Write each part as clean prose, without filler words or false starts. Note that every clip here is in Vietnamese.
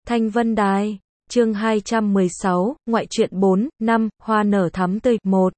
Thanh Vân Đài, chương 216, ngoại truyện 4, 5, hoa nở thắm tươi, 1.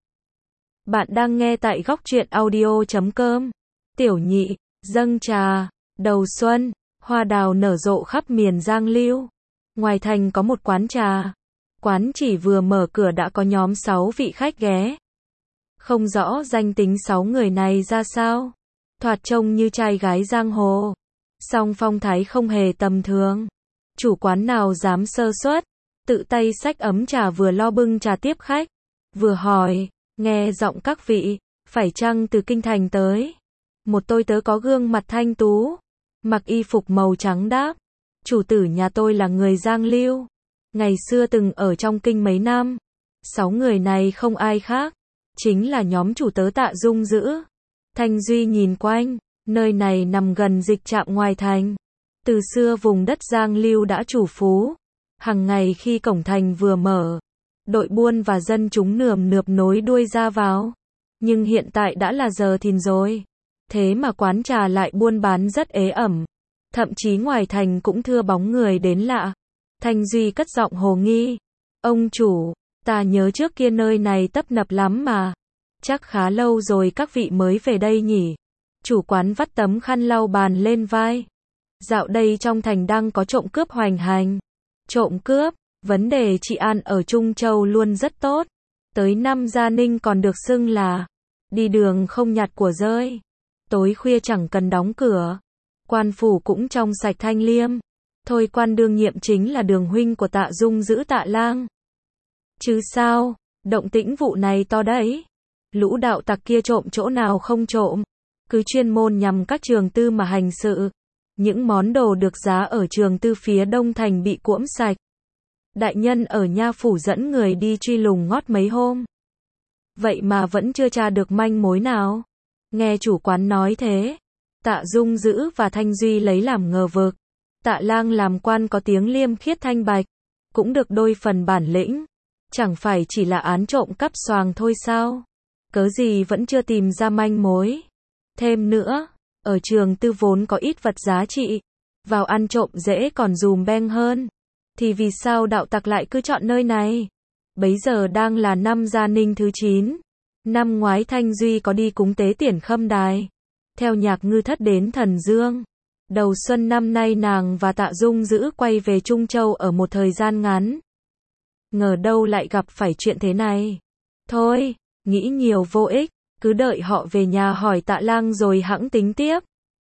Bạn đang nghe tại góc truyện audio.com. Tiểu nhị, dâng trà, đầu xuân, hoa đào nở rộ khắp miền Giang Lưu. Ngoài thành có một quán trà. Quán chỉ vừa mở cửa đã có nhóm 6 vị khách ghé. Không rõ danh tính 6 người này ra sao. Thoạt trông như trai gái giang hồ. Song phong thái không hề tầm thường. Chủ quán nào dám sơ suất, tự tay xách ấm trà vừa lo bưng trà tiếp khách, vừa hỏi, nghe giọng các vị, phải chăng từ kinh thành tới? Một tôi tớ có gương mặt thanh tú, mặc y phục màu trắng đáp, chủ tử nhà tôi là người Giang Lưu, ngày xưa từng ở trong kinh mấy năm. 6 người này không ai khác, chính là nhóm chủ tớ Tạ Dung Dữ. Thanh Duy nhìn quanh, nơi này nằm gần dịch trạm ngoài thành. Từ xưa vùng đất Giang Lưu đã chủ phú. Hằng ngày khi cổng thành vừa mở, đội buôn và dân chúng nườm nượp nối đuôi ra vào. Nhưng hiện tại đã là giờ thìn rồi. Thế mà quán trà lại buôn bán rất ế ẩm. Thậm chí ngoài thành cũng thưa bóng người đến lạ. Thanh Duy cất giọng hồ nghi. Ông chủ, ta nhớ trước kia nơi này tấp nập lắm mà. Chắc khá lâu rồi các vị mới về đây nhỉ. Chủ quán vắt tấm khăn lau bàn lên vai. Dạo đây trong thành đang có trộm cướp hoành hành. Trộm cướp, vấn đề trị an ở Trung Châu luôn rất tốt. Tới năm Gia Ninh còn được xưng là đi đường không nhặt của rơi. Tối khuya chẳng cần đóng cửa. Quan phủ cũng trong sạch thanh liêm. Thôi quan đương nhiệm chính là đường huynh của Tạ Dung Dữ Tạ Lang. Chứ sao, động tĩnh vụ này to đấy. Lũ đạo tặc kia trộm chỗ nào không trộm. Cứ chuyên môn nhằm các trường tư mà hành sự. Những món đồ được giá ở trường tư phía đông thành bị cuỗm sạch. Đại nhân ở nha phủ dẫn người đi truy lùng ngót mấy hôm. Vậy mà vẫn chưa tra được manh mối nào. Nghe chủ quán nói thế, Tạ Dung Dữ và Thanh Duy lấy làm ngờ vực. Tạ Lang làm quan có tiếng liêm khiết thanh bạch, cũng được đôi phần bản lĩnh. Chẳng phải chỉ là án trộm cắp xoàng thôi sao? Cớ gì vẫn chưa tìm ra manh mối. Thêm nữa, ở trường tư vốn có ít vật giá trị, vào ăn trộm dễ còn dùm beng hơn. Thì vì sao đạo tặc lại cứ chọn nơi này? Bấy giờ đang là năm Gia Ninh thứ 9. Năm ngoái Thanh Duy có đi cúng tế Tiển Khâm Đài, theo nhạc ngư thất đến Thần Dương. Đầu xuân năm nay nàng và Tạ Dung Dữ quay về Trung Châu ở một thời gian ngắn. Ngờ đâu lại gặp phải chuyện thế này. Thôi, nghĩ nhiều vô ích, cứ đợi họ về nhà hỏi Tạ Lang rồi hẵng tính tiếp.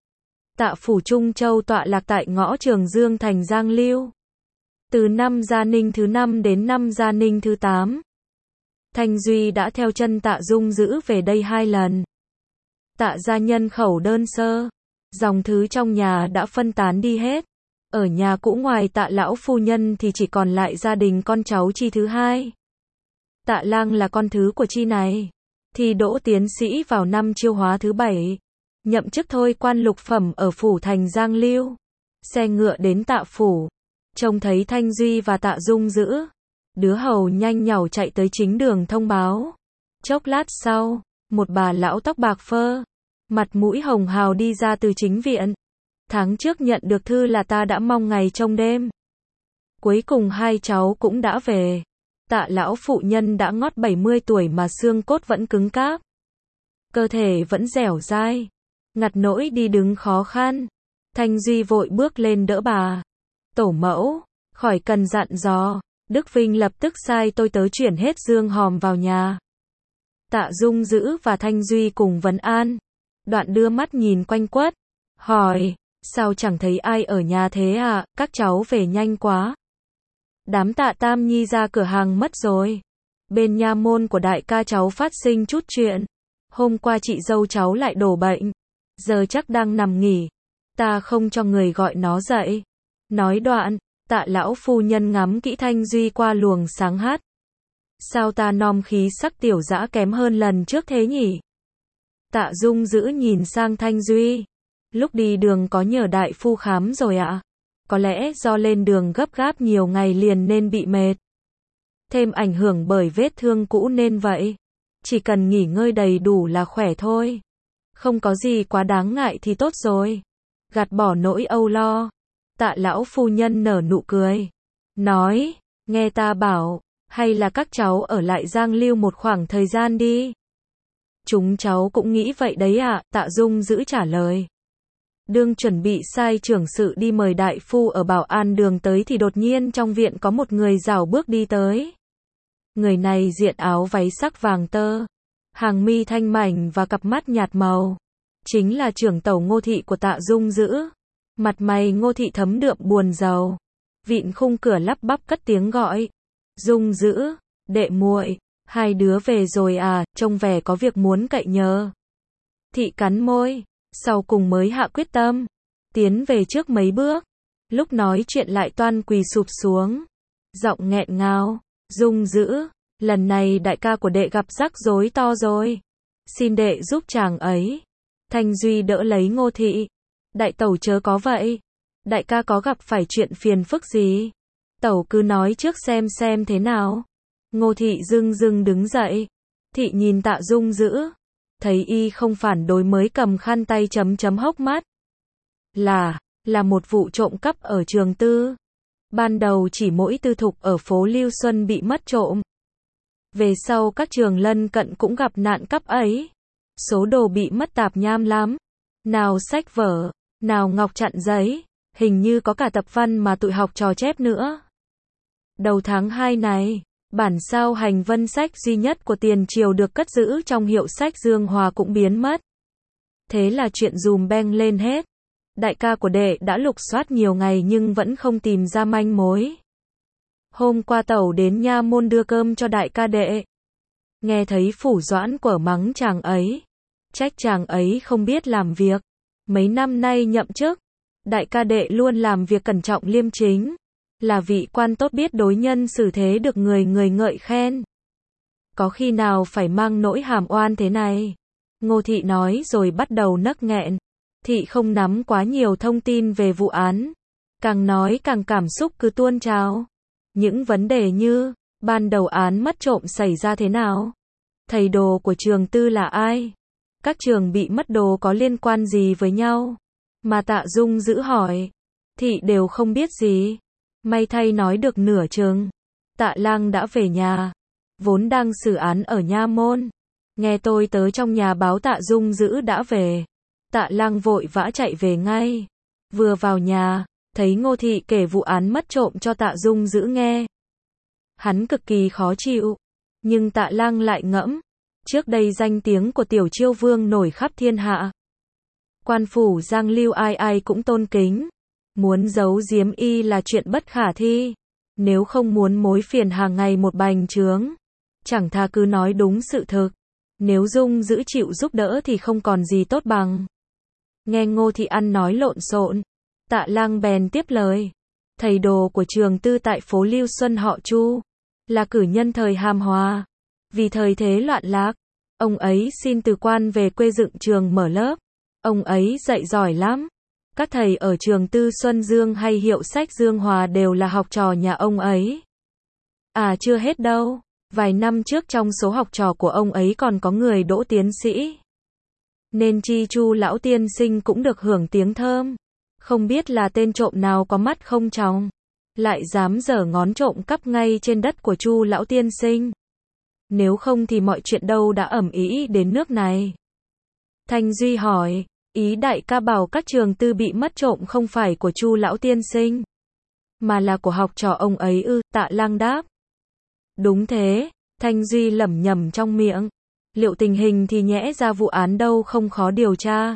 Tạ phủ Trung Châu tọa lạc tại ngõ Trường Dương thành Giang Lưu. Từ năm Gia Ninh thứ 5 đến năm Gia Ninh thứ 8. Thanh Duy đã theo chân Tạ Dung Dữ về đây 2 lần. Tạ gia nhân khẩu đơn sơ. Dòng thứ trong nhà đã phân tán đi hết. Ở nhà cũ ngoài Tạ lão phu nhân thì chỉ còn lại gia đình con cháu Chi thứ 2. Tạ Lang là con thứ của Chi này. Thi đỗ tiến sĩ vào năm Chiêu Hóa thứ 7. Nhậm chức thôi quan lục phẩm ở phủ thành Giang Lưu. Xe ngựa đến Tạ phủ. Trông thấy Thanh Duy và Tạ Dung Dữ. Đứa hầu nhanh nhảu chạy tới chính đường thông báo. Chốc lát sau, một bà lão tóc bạc phơ, mặt mũi hồng hào đi ra từ chính viện. Tháng trước nhận được thư là ta đã mong ngày trông đêm. Cuối cùng hai cháu cũng đã về. Tạ lão phụ nhân đã ngót 70 tuổi mà xương cốt vẫn cứng cáp. Cơ thể vẫn dẻo dai. Ngặt nỗi đi đứng khó khăn. Thanh Duy vội bước lên đỡ bà. Tổ mẫu, khỏi cần dặn dò. Đức Vinh lập tức sai tôi tớ chuyển hết dương hòm vào nhà. Tạ Dung Dữ và Thanh Duy cùng vấn an. Đoạn đưa mắt nhìn quanh quất. Hỏi, sao chẳng thấy ai ở nhà thế à, các cháu về nhanh quá. Đám Tạ Tam Nhi ra cửa hàng mất rồi. Bên nha môn của đại ca cháu phát sinh chút chuyện. Hôm qua chị dâu cháu lại đổ bệnh. Giờ chắc đang nằm nghỉ. Ta không cho người gọi nó dậy. Nói đoạn, Tạ lão phu nhân ngắm kỹ Thanh Duy qua luồng sáng hắt. Sao ta nom khí sắc tiểu dã kém hơn lần trước thế nhỉ? Tạ Dung Dữ nhìn sang Thanh Duy. Lúc đi đường có nhờ đại phu khám rồi ạ? Có lẽ do lên đường gấp gáp nhiều ngày liền nên bị mệt. Thêm ảnh hưởng bởi vết thương cũ nên vậy. Chỉ cần nghỉ ngơi đầy đủ là khỏe thôi. Không có gì quá đáng ngại thì tốt rồi. Gạt bỏ nỗi âu lo. Tạ lão phu nhân nở nụ cười. nói, nghe ta bảo, hay là các cháu ở lại Giang Lưu một khoảng thời gian đi. Chúng cháu cũng nghĩ vậy đấy ạ, Tạ Dung giữ trả lời. Đương chuẩn bị sai trưởng sự đi mời đại phu ở Bảo An đường tới thì đột nhiên trong viện có một người rảo bước đi tới. Người này diện áo váy sắc vàng tơ, hàng mi thanh mảnh và cặp mắt nhạt màu. Chính là trưởng tẩu Ngô Thị của Tạ Dung giữ. Mặt mày Ngô Thị thấm đượm buồn rầu. Vịn khung cửa lắp bắp cất tiếng gọi. Dung giữ, đệ muội, hai đứa về rồi à, trông vẻ có việc muốn cậy nhờ. Thị cắn môi, sau cùng mới hạ quyết tâm, tiến về trước mấy bước. Lúc nói chuyện lại toan quỳ sụp xuống, giọng nghẹn ngào, Dung giữ, lần này đại ca của đệ gặp rắc rối to rồi, xin đệ giúp chàng ấy. Thanh Duy đỡ lấy Ngô Thị, đại tẩu chớ có vậy, đại ca có gặp phải chuyện phiền phức gì, tẩu cứ nói trước xem thế nào. Ngô Thị dưng dưng đứng dậy, Thị nhìn Tạ Dung giữ, thấy y không phản đối mới cầm khăn tay chấm hốc mắt. Là một vụ trộm cắp ở trường tư. Ban đầu chỉ mỗi tư thục ở phố Lưu Xuân bị mất trộm. Về sau các trường lân cận cũng gặp nạn cắp ấy. Số đồ bị mất tạp nham lắm. Nào sách vở, nào ngọc chặn giấy, hình như có cả tập văn mà tụi học trò chép nữa. Đầu tháng 2 này, bản sao hành vân sách duy nhất của tiền triều được cất giữ trong hiệu sách Dương Hòa cũng biến mất. Thế là chuyện dùm beng lên hết. Đại ca của đệ đã lục soát nhiều ngày nhưng vẫn không tìm ra manh mối. Hôm qua tẩu đến nha môn đưa cơm cho đại ca đệ. Nghe thấy Phủ Doãn quở mắng chàng ấy. Trách chàng ấy không biết làm việc. Mấy năm nay nhậm chức, đại ca đệ luôn làm việc cẩn trọng liêm chính. Là vị quan tốt biết đối nhân xử thế được người ngợi khen. Có khi nào phải mang nỗi hàm oan thế này? Ngô Thị nói rồi bắt đầu nấc nghẹn. Thị không nắm quá nhiều thông tin về vụ án. Càng nói càng cảm xúc cứ tuôn trào. Những vấn đề như, ban đầu án mất trộm xảy ra thế nào? Thầy đồ của trường tư là ai? Các trường bị mất đồ có liên quan gì với nhau? Mà Tạ Dung giữ hỏi. Thị đều không biết gì. May thay nói được nửa chừng. Tạ Lang đã về nhà. Vốn đang xử án ở nha môn. Nghe tôi tới trong nhà báo Tạ Dung giữ đã về. Tạ Lang vội vã chạy về ngay. Vừa vào nhà, thấy Ngô Thị kể vụ án mất trộm cho Tạ Dung giữ nghe. Hắn cực kỳ khó chịu. Nhưng Tạ Lang lại ngẫm. Trước đây danh tiếng của Tiểu Chiêu Vương nổi khắp thiên hạ. Quan phủ Giang Lưu ai ai cũng tôn kính. Muốn giấu giếm y là chuyện bất khả thi. Nếu không muốn mối phiền hàng ngày một bành trướng, chẳng thà cứ nói đúng sự thực. Nếu Dung giữ chịu giúp đỡ thì không còn gì tốt bằng. Nghe Ngô Thị ăn nói lộn xộn, Tạ Lang bèn tiếp lời. Thầy đồ của trường tư tại phố Lưu Xuân họ Chu, là cử nhân thời Hàm Hòa. Vì thời thế loạn lạc, ông ấy xin từ quan về quê dựng trường mở lớp. Ông ấy dạy giỏi lắm. Các thầy ở trường tư Xuân Dương hay hiệu sách Dương Hòa đều là học trò nhà ông ấy. À chưa hết đâu, vài năm trước trong số học trò của ông ấy còn có người đỗ tiến sĩ. Nên chi Chu lão tiên sinh cũng được hưởng tiếng thơm. Không biết là tên trộm nào có mắt không tròng, lại dám giở ngón trộm cắp ngay trên đất của Chu lão tiên sinh. Nếu không thì mọi chuyện đâu đã ầm ĩ đến nước này. Thanh Duy hỏi, ý đại ca bảo các trường tư bị mất trộm không phải của Chu lão tiên sinh, mà là của học trò ông ấy ư? Tạ Lang đáp. Đúng thế, Thanh Duy lẩm nhẩm trong miệng. Liệu tình hình thì nhẽ ra vụ án đâu không khó điều tra.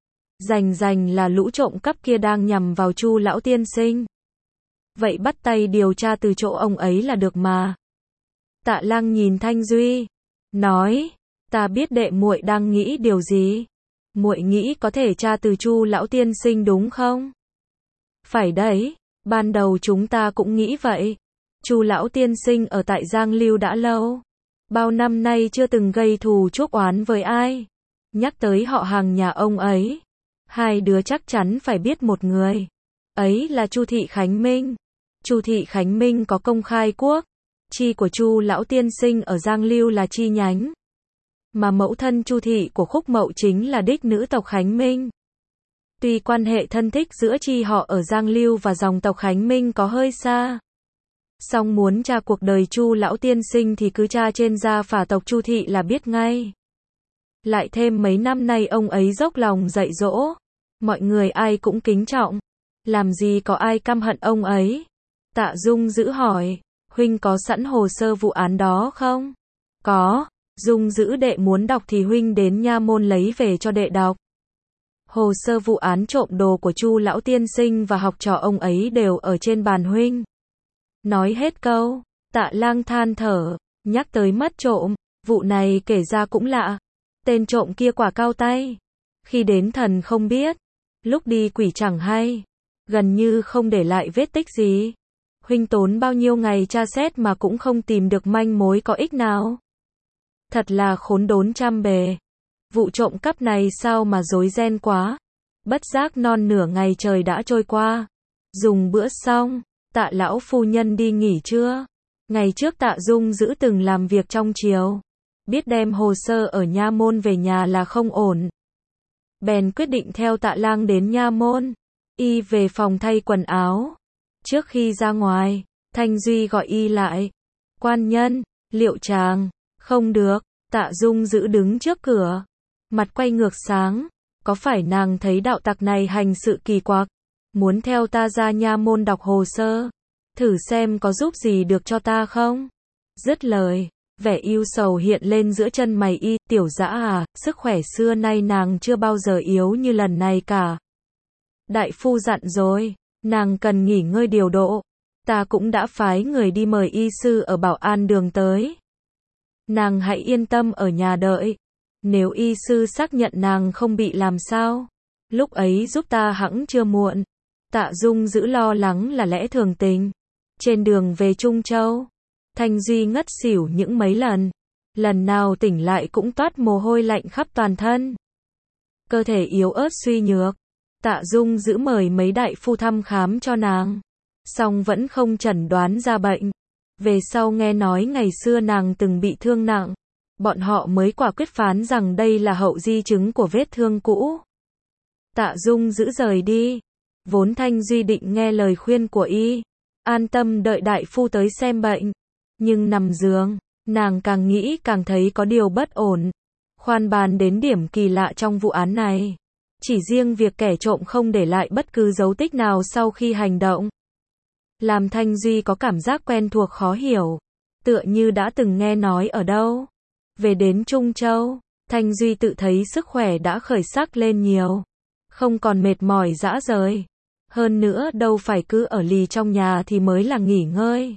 Rành là lũ trộm cắp kia đang nhằm vào Chu lão tiên sinh. Vậy bắt tay điều tra từ chỗ ông ấy là được mà. Tạ Lang nhìn Thanh Duy, nói, ta biết đệ muội đang nghĩ điều gì. Muội nghĩ có thể tra từ Chu lão tiên sinh đúng không? Phải đấy, ban đầu chúng ta cũng nghĩ vậy. Chu lão tiên sinh ở tại Giang Lưu đã lâu. Bao năm nay chưa từng gây thù chuốc oán với ai. Nhắc tới họ hàng nhà ông ấy, hai đứa chắc chắn phải biết một người. Ấy là Chu Thị Khánh Minh. Chu Thị Khánh Minh có công khai quốc. Chi của Chu lão tiên sinh ở Giang Lưu là chi nhánh. Mà mẫu thân Chu Thị của Khúc Mậu chính là đích nữ tộc Khánh Minh. Tuy quan hệ thân thích giữa chi họ ở Giang Lưu và dòng tộc Khánh Minh có hơi xa, Song muốn tra cuộc đời Chu lão tiên sinh thì cứ tra trên gia phả tộc Chu thị là biết ngay. Lại thêm mấy năm nay ông ấy dốc lòng dạy dỗ, mọi người ai cũng kính trọng, làm gì có ai căm hận ông ấy. Tạ Dung Dữ hỏi, huynh có sẵn hồ sơ vụ án đó không? Có, Dung Dữ đệ muốn đọc thì huynh đến nha môn lấy về cho đệ đọc. Hồ sơ vụ án trộm đồ của Chu lão tiên sinh và học trò ông ấy đều ở trên bàn huynh. Nói hết câu, Tạ Lang than thở, nhắc tới mất trộm, vụ này kể ra cũng lạ. Tên trộm kia quả cao tay. Khi đến thần không biết, lúc đi quỷ chẳng hay, gần như không để lại vết tích gì. Huynh tốn bao nhiêu ngày tra xét mà cũng không tìm được manh mối có ích nào. Thật là khốn đốn trăm bề. Vụ trộm cắp này sao mà rối ren quá. Bất giác non nửa ngày trời đã trôi qua. Dùng bữa xong, Tạ lão phu nhân đi nghỉ trưa. Ngày trước Tạ Dung Dữ từng làm việc trong triều, biết đem hồ sơ ở nha môn về nhà là không ổn. Bèn quyết định theo Tạ Lang đến nha môn. Y về phòng thay quần áo. Trước khi ra ngoài, Thanh Duy gọi y lại. Quan nhân, liệu chàng? Không được. Tạ Dung Dữ đứng trước cửa, mặt quay ngược sáng. Có phải nàng thấy đạo tặc này hành sự kỳ quặc, muốn theo ta ra nha môn đọc hồ sơ, thử xem có giúp gì được cho ta không? Dứt lời, vẻ ưu sầu hiện lên giữa chân mày y. Tiểu Dã à, sức khỏe xưa nay nàng chưa bao giờ yếu như lần này cả. Đại phu dặn rồi, nàng cần nghỉ ngơi điều độ. Ta cũng đã phái người đi mời y sư ở Bảo An đường tới. Nàng hãy yên tâm ở nhà đợi. Nếu y sư xác nhận nàng không bị làm sao, lúc ấy giúp ta hẵng chưa muộn. Tạ Dung Dữ lo lắng là lẽ thường tình. Trên đường về Trung Châu, Thanh Duy ngất xỉu những mấy lần. Lần nào tỉnh lại cũng toát mồ hôi lạnh khắp toàn thân. Cơ thể yếu ớt suy nhược. Tạ Dung Dữ mời mấy đại phu thăm khám cho nàng, song vẫn không chẩn đoán ra bệnh. Về sau nghe nói ngày xưa nàng từng bị thương nặng, bọn họ mới quả quyết phán rằng đây là hậu di chứng của vết thương cũ. Tạ Dung Dữ rời đi. Vốn Thanh Duy định nghe lời khuyên của y, an tâm đợi đại phu tới xem bệnh. Nhưng nằm giường, nàng càng nghĩ càng thấy có điều bất ổn. Khoan bàn đến điểm kỳ lạ trong vụ án này, chỉ riêng việc kẻ trộm không để lại bất cứ dấu tích nào sau khi hành động, làm Thanh Duy có cảm giác quen thuộc khó hiểu, tựa như đã từng nghe nói ở đâu. Về đến Trung Châu, Thanh Duy tự thấy sức khỏe đã khởi sắc lên nhiều, không còn mệt mỏi rã rời. Hơn nữa đâu phải cứ ở lì trong nhà thì mới là nghỉ ngơi.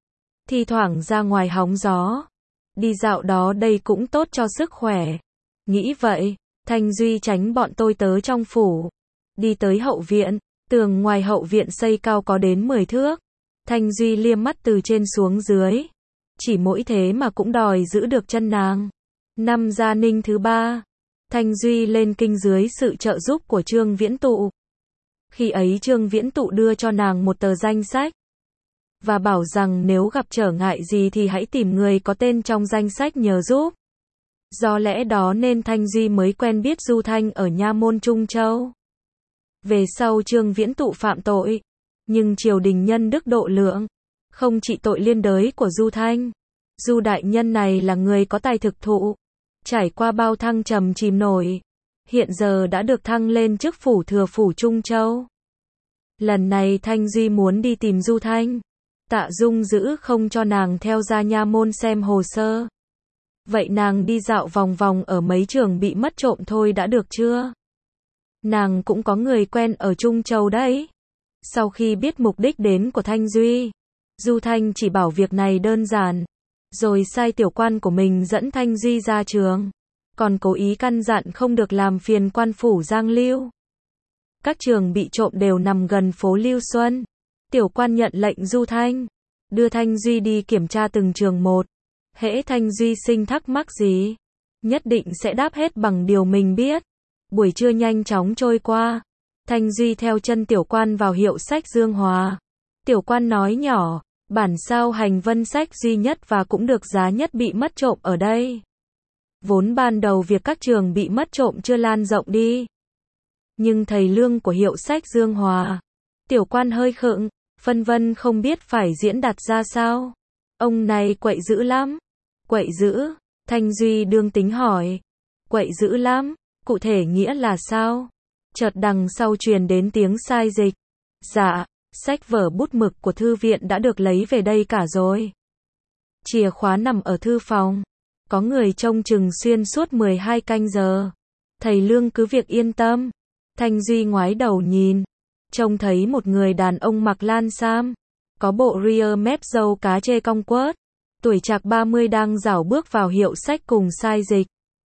Thi thoảng ra ngoài hóng gió, đi dạo đó đây cũng tốt cho sức khỏe. Nghĩ vậy, Thanh Duy tránh bọn tôi tớ trong phủ, đi tới hậu viện. Tường ngoài hậu viện xây cao có đến 10 thước. Thanh Duy liếc mắt từ trên xuống dưới. Chỉ mỗi thế mà cũng đòi giữ được chân nàng. Năm Gia Ninh thứ 3, Thanh Duy lên kinh dưới sự trợ giúp của Trương Viễn Tụ. Khi ấy Trương Viễn Tụ đưa cho nàng một tờ danh sách, và bảo rằng nếu gặp trở ngại gì thì hãy tìm người có tên trong danh sách nhờ giúp. Do lẽ đó nên Thanh Duy mới quen biết Du Thanh ở nha môn Trung Châu. Về sau Trương Viễn Tụ phạm tội, nhưng triều đình nhân đức độ lượng, không trị tội liên đới của Du Thanh. Du đại nhân này là người có tài thực thụ, trải qua bao thăng trầm chìm nổi, hiện giờ đã được thăng lên chức phủ thừa phủ Trung Châu. Lần này Thanh Duy muốn đi tìm Du Thanh. Tạ Dung Dữ không cho nàng theo ra nha môn xem hồ sơ. Vậy nàng đi dạo vòng vòng ở mấy trường bị mất trộm thôi đã được chưa? Nàng cũng có người quen ở Trung Châu đấy. Sau khi biết mục đích đến của Thanh Duy, Du Thanh chỉ bảo việc này đơn giản, rồi sai tiểu quan của mình dẫn Thanh Duy ra trường, còn cố ý căn dặn không được làm phiền quan phủ Giang Lưu. Các trường bị trộm đều nằm gần phố Lưu Xuân. Tiểu quan nhận lệnh Du Thanh, đưa Thanh Duy đi kiểm tra từng trường một. Hễ Thanh Duy sinh thắc mắc gì, nhất định sẽ đáp hết bằng điều mình biết. Buổi trưa nhanh chóng trôi qua. Thanh Duy theo chân tiểu quan vào hiệu sách Dương Hòa. Tiểu quan nói nhỏ, bản sao hành vân sách duy nhất và cũng được giá nhất bị mất trộm ở đây. Vốn ban đầu việc các trường bị mất trộm chưa lan rộng đi, nhưng thầy lương của hiệu sách Dương Hòa, tiểu quan hơi khựng, phân vân không biết phải diễn đạt ra sao. Ông này quậy dữ lắm. Quậy dữ? Thanh Duy đương tính hỏi. Quậy dữ lắm, cụ thể nghĩa là sao? Chợt đằng sau truyền đến tiếng sai dịch. Dạ, sách vở bút mực của thư viện đã được lấy về đây cả rồi. Chìa khóa nằm ở thư phòng. Có người trông chừng xuyên suốt 12 canh giờ. Thầy Lương cứ việc yên tâm. Thanh Duy ngoái đầu nhìn. Trông thấy một người đàn ông mặc lan sam. Có bộ ria mép râu cá chê cong quớt. Tuổi trạc 30 đang rảo bước vào hiệu sách cùng sai dịch.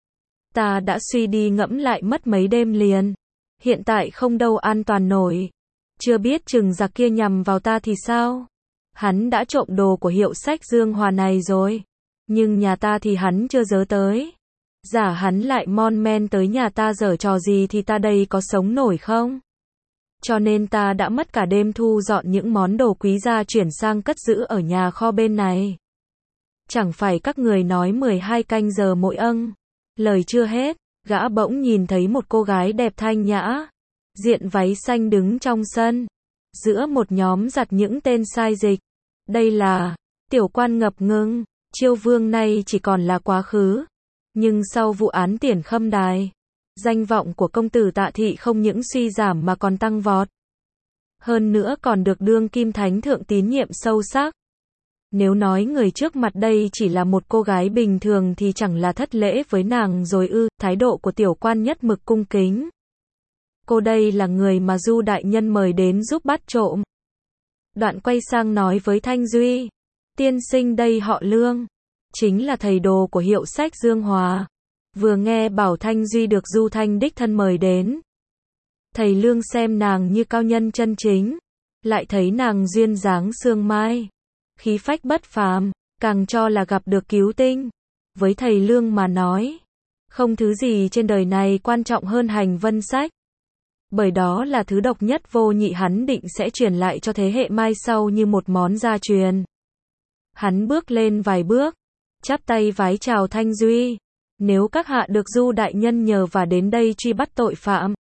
Ta đã suy đi ngẫm lại mất mấy đêm liền. Hiện tại không đâu an toàn nổi. Chưa biết chừng giặc kia nhằm vào ta thì sao? Hắn đã trộm đồ của hiệu sách Dương Hòa này rồi. Nhưng nhà ta thì hắn chưa dớ tới. Giả hắn lại mon men tới nhà ta giở trò gì thì ta đây có sống nổi không? Cho nên ta đã mất cả đêm thu dọn những món đồ quý ra chuyển sang cất giữ ở nhà kho bên này. Chẳng phải các người nói 12 canh giờ mỗi âng. Lời chưa hết, gã bỗng nhìn thấy một cô gái đẹp thanh nhã. Diện váy xanh đứng trong sân. Giữa một nhóm giặt những tên sai dịch. Đây là, tiểu quan ngập ngừng, Chiêu Vương nay chỉ còn là quá khứ. Nhưng sau vụ án Tiền Khâm Đài, danh vọng của công tử Tạ Thị không những suy giảm mà còn tăng vọt. Hơn nữa còn được đương kim thánh thượng tín nhiệm sâu sắc. Nếu nói người trước mặt đây chỉ là một cô gái bình thường thì chẳng là thất lễ với nàng rồi ư? Thái độ của tiểu quan nhất mực cung kính. Cô đây là người mà Du đại nhân mời đến giúp bắt trộm. Đoạn quay sang nói với Thanh Duy. Tiên sinh đây họ Lương. Chính là thầy đồ của hiệu sách Dương Hòa. Vừa nghe bảo Thanh Duy được Du Thanh đích thân mời đến. Thầy Lương xem nàng như cao nhân chân chính. Lại thấy nàng duyên dáng sương mai. Khí phách bất phàm, càng cho là gặp được cứu tinh. Với thầy Lương mà nói, không thứ gì trên đời này quan trọng hơn hành vân sách. Bởi đó là thứ độc nhất vô nhị hắn định sẽ truyền lại cho thế hệ mai sau như một món gia truyền. Hắn bước lên vài bước, chắp tay vái chào Thanh Duy. Nếu các hạ được Du đại nhân nhờ và đến đây truy bắt tội phạm,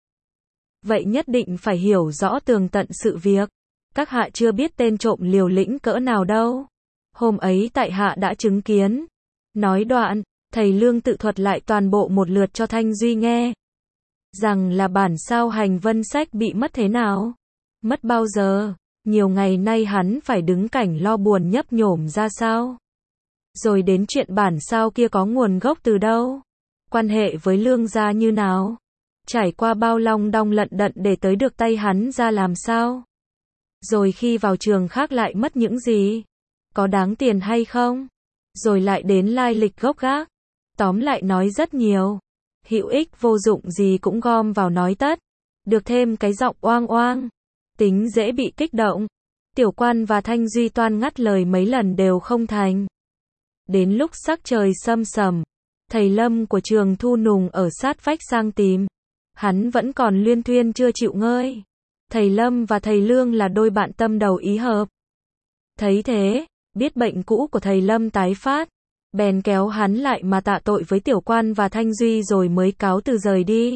vậy nhất định phải hiểu rõ tường tận sự việc. Các hạ chưa biết tên trộm liều lĩnh cỡ nào đâu. Hôm ấy tại hạ đã chứng kiến. Nói đoạn, thầy Lương tự thuật lại toàn bộ một lượt cho Thanh Duy nghe. Rằng là bản sao hành vân sách bị mất thế nào? Mất bao giờ? Nhiều ngày nay hắn phải đứng cảnh lo buồn nhấp nhổm ra sao? Rồi đến chuyện bản sao kia có nguồn gốc từ đâu? Quan hệ với Lương gia như nào? Trải qua bao long đong lận đận để tới được tay hắn ra làm sao? Rồi khi vào trường khác lại mất những gì? Có đáng tiền hay không? Rồi lại đến lai lịch gốc gác. Tóm lại nói rất nhiều. Hữu ích vô dụng gì cũng gom vào nói tất. Được thêm cái giọng oang oang. Tính dễ bị kích động. Tiểu quan và Thanh Duy toan ngắt lời mấy lần đều không thành. Đến lúc sắc trời sâm sầm, thầy Lâm của trường Thu Nùng ở sát vách sang tìm. Hắn vẫn còn luyên thuyên chưa chịu ngơi. Thầy Lâm và thầy Lương là đôi bạn tâm đầu ý hợp. Thấy thế, biết bệnh cũ của thầy Lâm tái phát, bèn kéo hắn lại mà tạ tội với tiểu quan và Thanh Duy rồi mới cáo từ rời đi.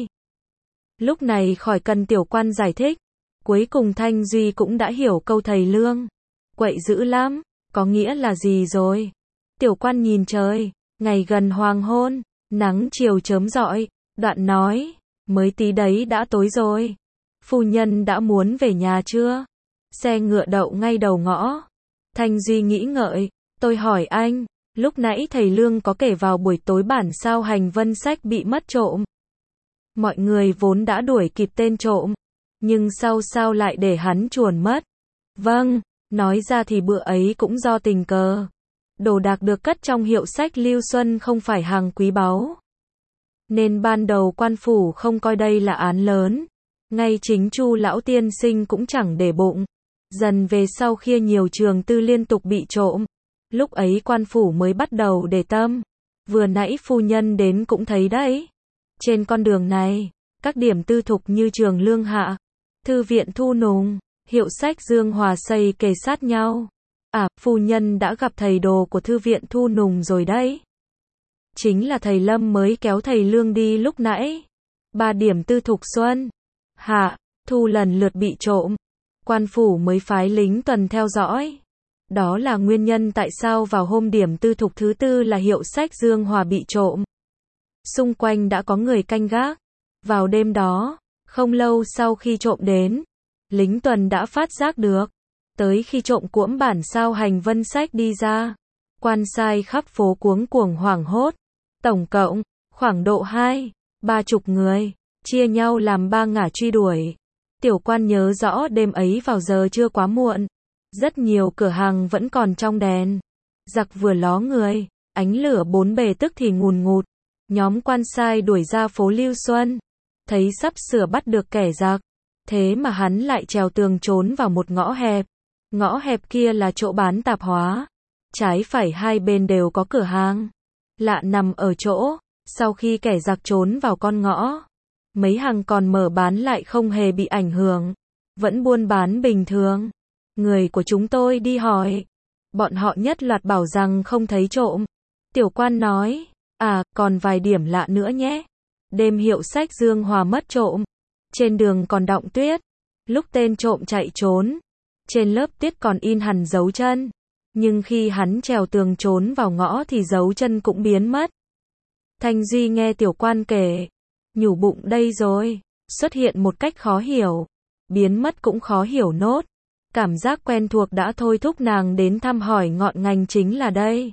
Lúc này khỏi cần tiểu quan giải thích, cuối cùng Thanh Duy cũng đã hiểu câu thầy Lương quậy dữ lắm, có nghĩa là gì rồi. Tiểu quan nhìn trời, ngày gần hoàng hôn, nắng chiều chớm rọi, đoạn nói, mới tí đấy đã tối rồi. Phu nhân đã muốn về nhà chưa? Xe ngựa đậu ngay đầu ngõ. Thanh Duy nghĩ ngợi, tôi hỏi anh, lúc nãy thầy Lương có kể vào buổi tối bản sao hành vân sách bị mất trộm. Mọi người vốn đã đuổi kịp tên trộm, nhưng sau sao lại để hắn chuồn mất? Vâng, nói ra thì bữa ấy cũng do tình cờ. Đồ đạc được cất trong hiệu sách Lưu Xuân không phải hàng quý báu. Nên ban đầu quan phủ không coi đây là án lớn. Ngay chính Chu lão tiên sinh cũng chẳng để bụng. Dần về sau khi nhiều trường tư liên tục bị trộm, lúc ấy quan phủ mới bắt đầu để tâm. Vừa nãy phu nhân đến cũng thấy đấy. Trên con đường này, các điểm tư thục như trường Lương Hạ, thư viện Thu Nùng, hiệu sách Dương Hòa xây kề sát nhau. À, phu nhân đã gặp thầy đồ của thư viện Thu Nùng rồi đấy. Chính là thầy Lâm mới kéo thầy Lương đi lúc nãy. 3 điểm tư thục Xuân, Hạ, Thu lần lượt bị trộm. quan phủ mới phái lính tuần theo dõi. Đó là nguyên nhân tại sao vào hôm điểm tư thục thứ tư là hiệu sách Dương Hòa bị trộm. Xung quanh đã có người canh gác. Vào đêm đó, không lâu sau khi trộm đến, lính tuần đã phát giác được. Tới khi trộm cuỗm bản sao hành vân sách đi ra, quan sai khắp phố cuống cuồng hoảng hốt. Tổng cộng, khoảng độ 20-30 người, chia nhau làm 3 ngả truy đuổi. Tiểu quan nhớ rõ đêm ấy vào giờ chưa quá muộn. Rất nhiều cửa hàng vẫn còn trong đèn. Giặc vừa ló người, ánh lửa bốn bề tức thì ngùn ngụt. Nhóm quan sai đuổi ra phố Lưu Xuân. Thấy sắp sửa bắt được kẻ giặc. Thế mà hắn lại trèo tường trốn vào một ngõ hẹp. Ngõ hẹp kia là chỗ bán tạp hóa. Trái phải hai bên đều có cửa hàng. Lạ nằm ở chỗ, sau khi kẻ giặc trốn vào con ngõ, mấy hàng còn mở bán lại không hề bị ảnh hưởng. Vẫn buôn bán bình thường. Người của chúng tôi đi hỏi. Bọn họ nhất loạt bảo rằng không thấy trộm. Tiểu quan nói, còn vài điểm lạ nữa nhé. Đêm hiệu sách Dương Hòa mất trộm. Trên đường còn đọng tuyết. Lúc tên trộm chạy trốn, trên lớp tuyết còn in hẳn dấu chân. Nhưng khi hắn trèo tường trốn vào ngõ thì dấu chân cũng biến mất. Thanh Duy nghe tiểu quan kể, nhủ bụng đây rồi, xuất hiện một cách khó hiểu, biến mất cũng khó hiểu nốt. Cảm giác quen thuộc đã thôi thúc nàng đến thăm hỏi ngọn ngành chính là đây.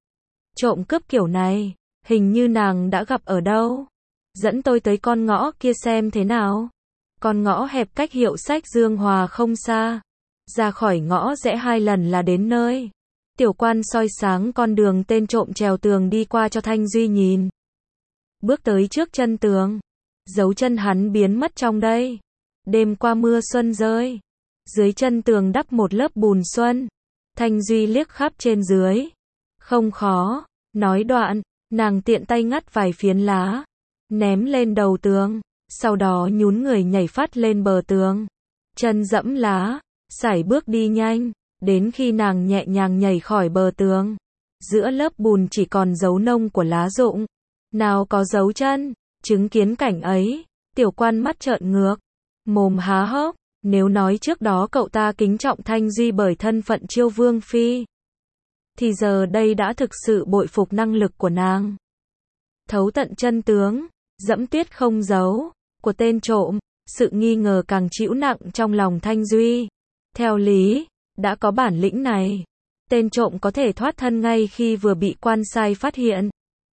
Trộm cướp kiểu này, hình như nàng đã gặp ở đâu. Dẫn tôi tới con ngõ kia xem thế nào. Con ngõ hẹp cách hiệu sách Dương Hòa không xa. Ra khỏi ngõ rẽ 2 lần là đến nơi. Tiểu quan soi sáng con đường tên trộm trèo tường đi qua cho Thanh Duy nhìn. Bước tới trước chân tường. Dấu chân hắn biến mất trong đây. Đêm qua mưa xuân rơi. Dưới chân tường đắp một lớp bùn xuân. Thanh Duy liếc khắp trên dưới. Không khó. Nói đoạn, nàng tiện tay ngắt vài phiến lá. Ném lên đầu tường. Sau đó nhún người nhảy phát lên bờ tường. Chân dẫm lá. Sải bước đi nhanh. Đến khi nàng nhẹ nhàng nhảy khỏi bờ tường. Giữa lớp bùn chỉ còn dấu nông của lá rụng. Nào có dấu chân. Chứng kiến cảnh ấy. Tiểu quan mắt trợn ngược. Mồm há hốc. Nếu nói trước đó cậu ta kính trọng Thanh Duy bởi thân phận Chiêu Vương Phi, thì giờ đây đã thực sự bội phục năng lực của nàng. Thấu tận chân tướng, dẫm tuyết không dấu, của tên trộm, sự nghi ngờ càng trĩu nặng trong lòng Thanh Duy. Theo lý, đã có bản lĩnh này, tên trộm có thể thoát thân ngay khi vừa bị quan sai phát hiện.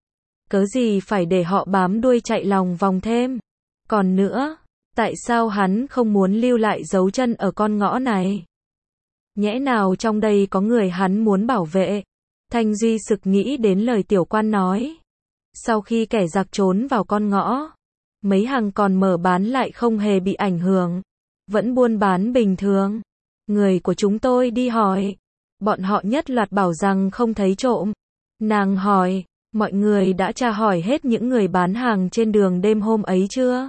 Cớ gì phải để họ bám đuôi chạy lòng vòng thêm. Còn nữa, tại sao hắn không muốn lưu lại dấu chân ở con ngõ này? Nhẽ nào trong đây có người hắn muốn bảo vệ? Thanh Duy sực nghĩ đến lời tiểu quan nói. Sau khi kẻ giặc trốn vào con ngõ, mấy hàng còn mở bán lại không hề bị ảnh hưởng. Vẫn buôn bán bình thường. Người của chúng tôi đi hỏi. Bọn họ nhất loạt bảo rằng không thấy trộm. Nàng hỏi, mọi người đã tra hỏi hết những người bán hàng trên đường đêm hôm ấy chưa?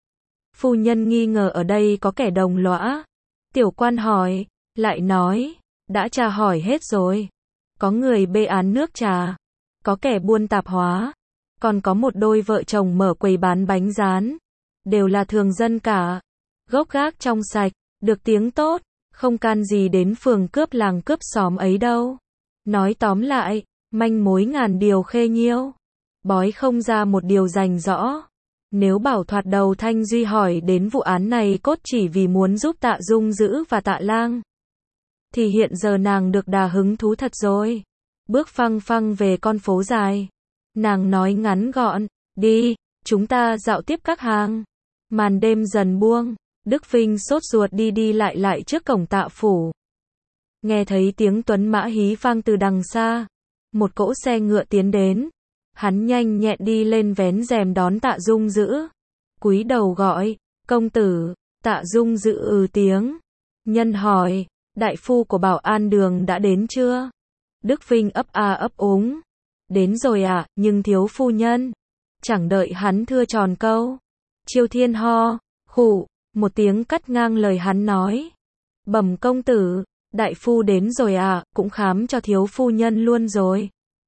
Phu nhân nghi ngờ ở đây có kẻ đồng lõa. Tiểu quan hỏi, lại nói, đã tra hỏi hết rồi. Có người bê án nước trà, có kẻ buôn tạp hóa, còn có một đôi vợ chồng mở quầy bán bánh rán. Đều là thường dân cả. Gốc gác trong sạch, được tiếng tốt, không can gì đến phường cướp làng cướp xóm ấy đâu. Nói tóm lại, manh mối ngàn điều khê nhiêu, bói không ra một điều rành rõ. Nếu bảo thoạt đầu Thanh Duy hỏi đến vụ án này cốt chỉ vì muốn giúp Tạ Dung Dữ và Tạ Lang, thì hiện giờ nàng được đà hứng thú thật rồi. Bước phăng phăng về con phố dài. Nàng nói ngắn gọn, đi, chúng ta dạo tiếp các hàng. Màn đêm dần buông, Đức Vinh sốt ruột đi đi lại trước cổng Tạ phủ. Nghe thấy tiếng tuấn mã hí vang từ đằng xa. Một cỗ xe ngựa tiến đến. Hắn nhanh nhẹn đi lên vén rèm đón Tạ Dung Dữ. Cúi đầu gọi, công tử. Tạ Dung Dữ tiếng. Nhân hỏi, đại phu của Bảo An Đường đã đến chưa? Đức Vinh ấp a ấp úng. Đến rồi ạ, nhưng thiếu phu nhân. Chẳng đợi hắn thưa tròn câu. Chiêu Thiên ho, khụ, một tiếng cắt ngang lời hắn nói. Bẩm công tử, đại phu đến rồi ạ, cũng khám cho thiếu phu nhân luôn rồi.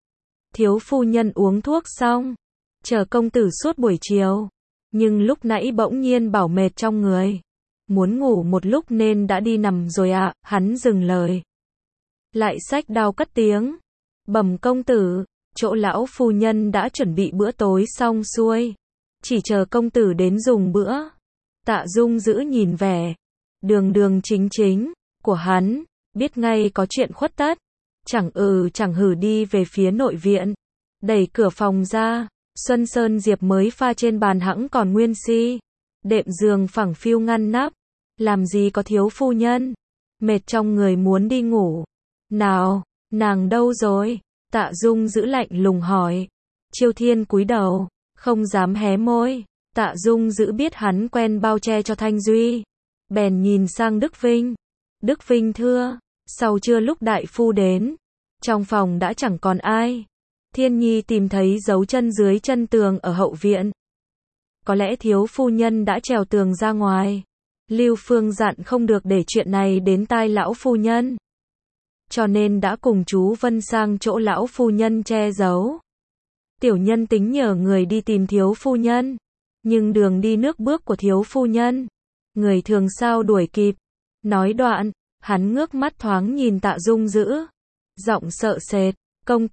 Thiếu phu nhân uống thuốc xong, chờ công tử suốt buổi chiều. Nhưng lúc nãy bỗng nhiên bảo mệt trong người. muốn ngủ một lúc nên đã đi nằm rồi ạ. Hắn dừng lời, lại xách đao cất tiếng, bẩm công tử, chỗ lão phu nhân đã chuẩn bị bữa tối xong xuôi, chỉ chờ công tử đến dùng bữa. Tạ Dung giữ nhìn vẻ đường đường chính chính của hắn, biết ngay có chuyện khuất tất, chẳng chẳng hử đi về phía nội viện, đẩy cửa phòng ra. Xuân Sơn Diệp mới pha trên bàn hẵng còn nguyên si, đệm giường phẳng phiu ngăn nắp, làm gì có thiếu phu nhân, mệt trong người muốn đi ngủ. Nào, nàng đâu rồi? Tạ Dung giữ lạnh lùng hỏi. Chiêu Thiên cúi đầu, không dám hé môi. Tạ Dung giữ biết hắn quen bao che cho Thanh Duy, bèn nhìn sang Đức Vinh. Đức Vinh thưa, sau trưa lúc đại phu đến, trong phòng đã chẳng còn ai. Thiên Nhi tìm thấy dấu chân dưới chân tường ở hậu viện. Có lẽ thiếu phu nhân đã trèo tường ra ngoài. Lưu Phương dặn không được để chuyện này đến tai lão phu nhân, cho nên đã cùng chú Vân sang chỗ lão phu nhân che giấu. Tiểu nhân tính nhờ người đi tìm thiếu phu nhân, nhưng đường đi nước bước của thiếu phu nhân, người thường sao đuổi kịp. Nói đoạn, hắn ngước mắt thoáng nhìn Tạ Dung giữ, giọng sợ sệt, công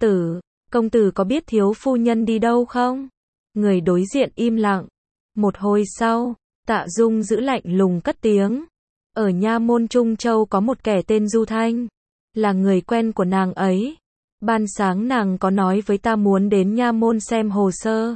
tử có biết thiếu phu nhân đi đâu không? Người đối diện im lặng. Một hồi sau, Tạ Dung giữ lạnh lùng cất tiếng, ở nha môn Trung Châu có một kẻ tên Du Thanh, là người quen của nàng ấy. Ban sáng nàng có nói với ta muốn đến nha môn xem hồ sơ.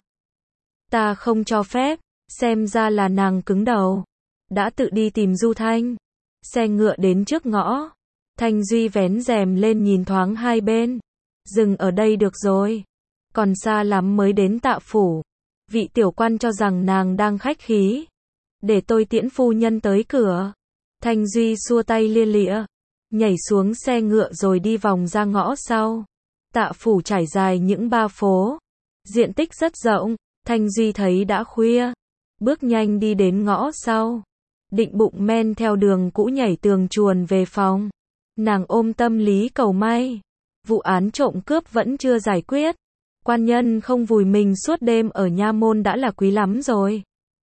Ta không cho phép, xem ra là nàng cứng đầu, đã tự đi tìm Du Thanh. Xe ngựa đến trước ngõ, Thanh Duy vén rèm lên nhìn thoáng hai bên. Dừng ở đây được rồi, còn xa lắm mới đến Tạ phủ. Vị tiểu quan cho rằng nàng đang khách khí, để tôi tiễn phu nhân tới cửa. Thanh Duy xua tay lia lịa, nhảy xuống xe ngựa rồi đi vòng ra ngõ sau. Tạ phủ trải dài những ba phố, diện tích rất rộng. Thanh Duy thấy đã khuya, bước nhanh đi đến ngõ sau, định bụng men theo đường cũ nhảy tường chuồn về phòng. Nàng ôm tâm lý cầu may, vụ án trộm cướp vẫn chưa giải quyết, quan nhân không vùi mình suốt đêm ở nha môn đã là quý lắm rồi.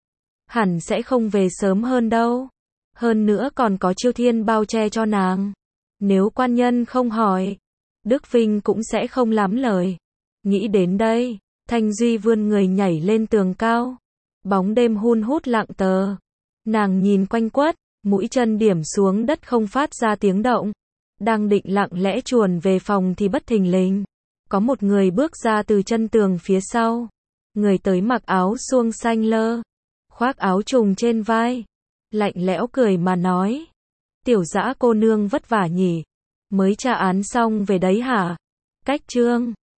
Hẳn sẽ không về sớm hơn đâu. Hơn nữa còn có Chiêu Thiên bao che cho nàng. Nếu quan nhân không hỏi, Đức Vinh cũng sẽ không lắm lời. Nghĩ đến đây, Thanh Duy vươn người nhảy lên tường cao. Bóng đêm hun hút lặng tờ. Nàng nhìn quanh quất, mũi chân điểm xuống đất không phát ra tiếng động. Đang định lặng lẽ chuồn về phòng thì bất thình lình, có một người bước ra từ chân tường phía sau. Người tới mặc áo suông xanh lơ, khoác áo trùng trên vai, lạnh lẽo cười mà nói. Tiểu Dã cô nương vất vả nhỉ, mới tra án xong về đấy hả? Cách chương